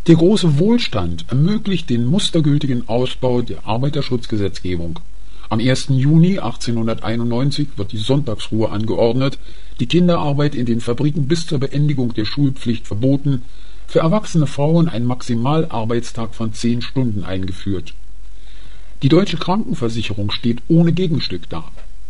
Der große Wohlstand ermöglicht den mustergültigen Ausbau der Arbeiterschutzgesetzgebung. Am 1. Juni 1891 wird die Sonntagsruhe angeordnet, die Kinderarbeit in den Fabriken bis zur Beendigung der Schulpflicht verboten, für erwachsene Frauen ein Maximalarbeitstag von 10 Stunden eingeführt. Die deutsche Krankenversicherung steht ohne Gegenstück da.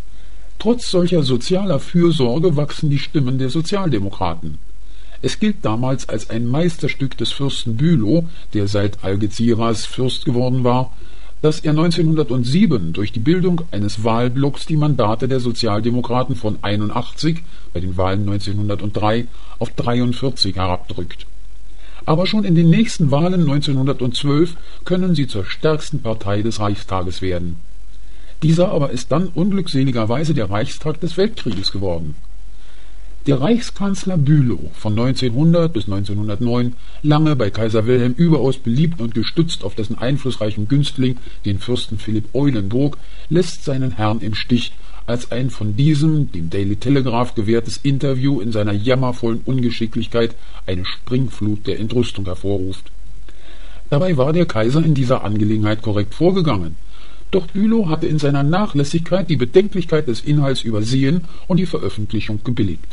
Trotz solcher sozialer Fürsorge wachsen die Stimmen der Sozialdemokraten. Es gilt damals als ein Meisterstück des Fürsten Bülow, der seit Algeciras Fürst geworden war, dass er 1907 durch die Bildung eines Wahlblocks die Mandate der Sozialdemokraten von 81 bei den Wahlen 1903 auf 43 herabdrückt. Aber schon in den nächsten Wahlen 1912 können sie zur stärksten Partei des Reichstages werden. Dieser aber ist dann unglückseligerweise der Reichstag des Weltkrieges geworden. Der Reichskanzler Bülow von 1900 bis 1909, lange bei Kaiser Wilhelm überaus beliebt und gestützt auf dessen einflussreichen Günstling, den Fürsten Philipp Eulenburg, lässt seinen Herrn im Stich, als ein von diesem, dem Daily Telegraph, gewährtes Interview in seiner jammervollen Ungeschicklichkeit eine Springflut der Entrüstung hervorruft. Dabei war der Kaiser in dieser Angelegenheit korrekt vorgegangen. Doch Bülow hatte in seiner Nachlässigkeit die Bedenklichkeit des Inhalts übersehen und die Veröffentlichung gebilligt.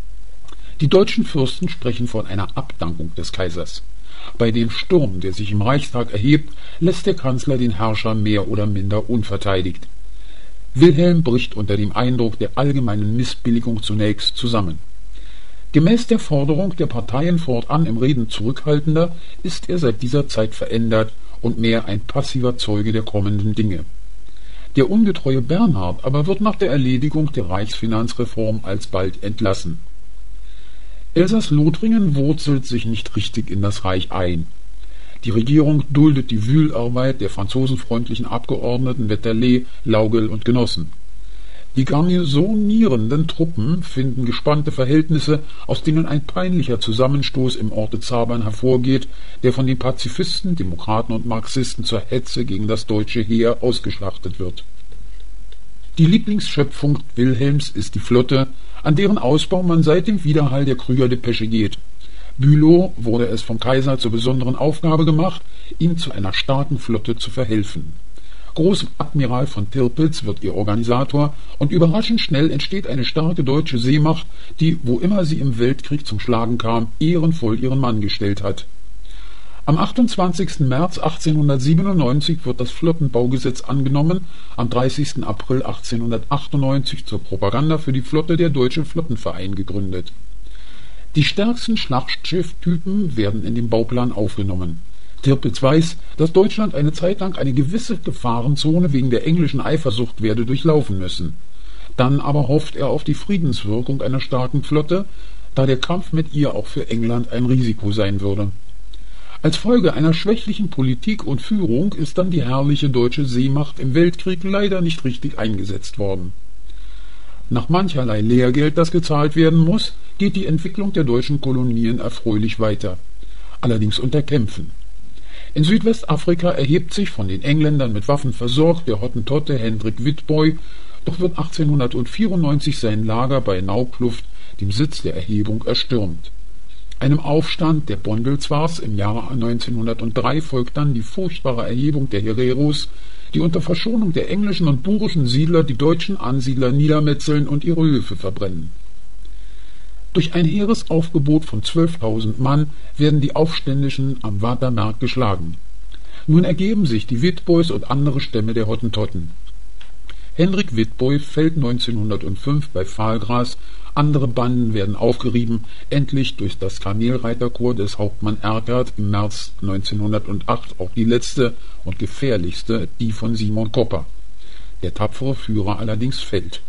Die deutschen Fürsten sprechen von einer Abdankung des Kaisers. Bei dem Sturm, der sich im Reichstag erhebt, lässt der Kanzler den Herrscher mehr oder minder unverteidigt. Wilhelm bricht unter dem Eindruck der allgemeinen Missbilligung zunächst zusammen. Gemäß der Forderung der Parteien fortan im Reden zurückhaltender, ist er seit dieser Zeit verändert und mehr ein passiver Zeuge der kommenden Dinge. Der ungetreue Bernhard aber wird nach der Erledigung der Reichsfinanzreform alsbald entlassen. Elsass-Lothringen wurzelt sich nicht richtig in das Reich ein. Die Regierung duldet die Wühlarbeit der franzosenfreundlichen Abgeordneten Wetterle, Laugel und Genossen. Die garnisonierenden Truppen finden gespannte Verhältnisse, aus denen ein peinlicher Zusammenstoß im Orte Zabern hervorgeht, der von den Pazifisten, Demokraten und Marxisten zur Hetze gegen das deutsche Heer ausgeschlachtet wird. Die Lieblingsschöpfung Wilhelms ist die Flotte, an deren Ausbau man seit dem Widerhall der Krüger-Depesche geht. Bülow wurde es vom Kaiser zur besonderen Aufgabe gemacht, ihm zu einer starken Flotte zu verhelfen. Großadmiral von Tirpitz wird ihr Organisator und überraschend schnell entsteht eine starke deutsche Seemacht, die, wo immer sie im Weltkrieg zum Schlagen kam, ehrenvoll ihren Mann gestellt hat. Am 28. März 1897 wird das Flottenbaugesetz angenommen, am 30. April 1898 zur Propaganda für die Flotte der Deutsche Flottenverein gegründet. Die stärksten Schlachtschifftypen werden in den Bauplan aufgenommen. Tirpitz weiß, dass Deutschland eine Zeit lang eine gewisse Gefahrenzone wegen der englischen Eifersucht werde durchlaufen müssen. Dann aber hofft er auf die Friedenswirkung einer starken Flotte, da der Kampf mit ihr auch für England ein Risiko sein würde. Als Folge einer schwächlichen Politik und Führung ist dann die herrliche deutsche Seemacht im Weltkrieg leider nicht richtig eingesetzt worden. Nach mancherlei Lehrgeld, das gezahlt werden muss, geht die Entwicklung der deutschen Kolonien erfreulich weiter, allerdings unter Kämpfen. In Südwestafrika erhebt sich, von den Engländern mit Waffen versorgt, der Hottentotte Hendrik Witbooi, doch wird 1894 sein Lager bei Naukluft, dem Sitz der Erhebung, erstürmt. Einem Aufstand der Bondelzwars im Jahre 1903 folgt dann die furchtbare Erhebung der Hereros, die unter Verschonung der englischen und burischen Siedler die deutschen Ansiedler niedermetzeln und ihre Höfe verbrennen. Durch ein Heeresaufgebot von 12.000 Mann werden die Aufständischen am Waterberg geschlagen. Nun ergeben sich die Witbois und andere Stämme der Hottentotten. Hendrik Witbooi fällt 1905 bei Pfahlgras, andere Banden werden aufgerieben, endlich durch das Kamelreiterkorps des Hauptmann Erkert im März 1908 auch die letzte und gefährlichste, die von Simon Kopper. Der tapfere Führer allerdings fällt.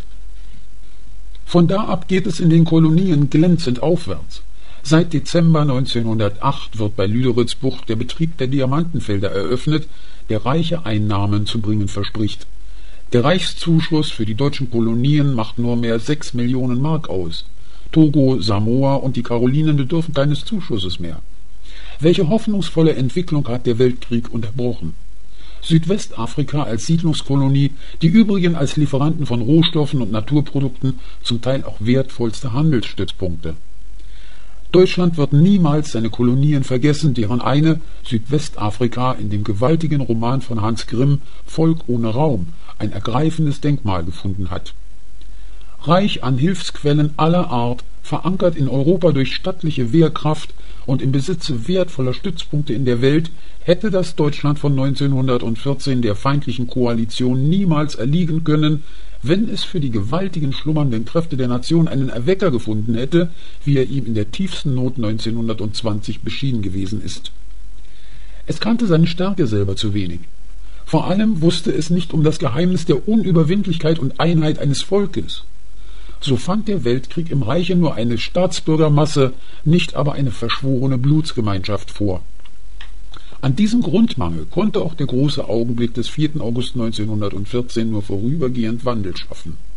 Von da ab geht es in den Kolonien glänzend aufwärts. Seit Dezember 1908 wird bei Lüderitzbucht der Betrieb der Diamantenfelder eröffnet, der reiche Einnahmen zu bringen verspricht. Der Reichszuschuss für die deutschen Kolonien macht nur mehr 6 Millionen Mark aus. Togo, Samoa und die Karolinen bedürfen keines Zuschusses mehr. Welche hoffnungsvolle Entwicklung hat der Weltkrieg unterbrochen? Südwestafrika als Siedlungskolonie, die übrigen als Lieferanten von Rohstoffen und Naturprodukten, zum Teil auch wertvollste Handelsstützpunkte. Deutschland wird niemals seine Kolonien vergessen, deren eine, Südwestafrika, in dem gewaltigen Roman von Hans Grimm »Volk ohne Raum« ein ergreifendes Denkmal gefunden hat. Reich an Hilfsquellen aller Art, verankert in Europa durch stattliche Wehrkraft und im Besitze wertvoller Stützpunkte in der Welt, hätte das Deutschland von 1914 der feindlichen Koalition niemals erliegen können, wenn es für die gewaltigen schlummernden Kräfte der Nation einen Erwecker gefunden hätte, wie er ihm in der tiefsten Not 1920 beschieden gewesen ist. Es kannte seine Stärke selber zu wenig. Vor allem wusste es nicht um das Geheimnis der Unüberwindlichkeit und Einheit eines Volkes. So fand der Weltkrieg im Reiche nur eine Staatsbürgermasse, nicht aber eine verschworene Blutsgemeinschaft vor. An diesem Grundmangel konnte auch der große Augenblick des 4. August 1914 nur vorübergehend Wandel schaffen.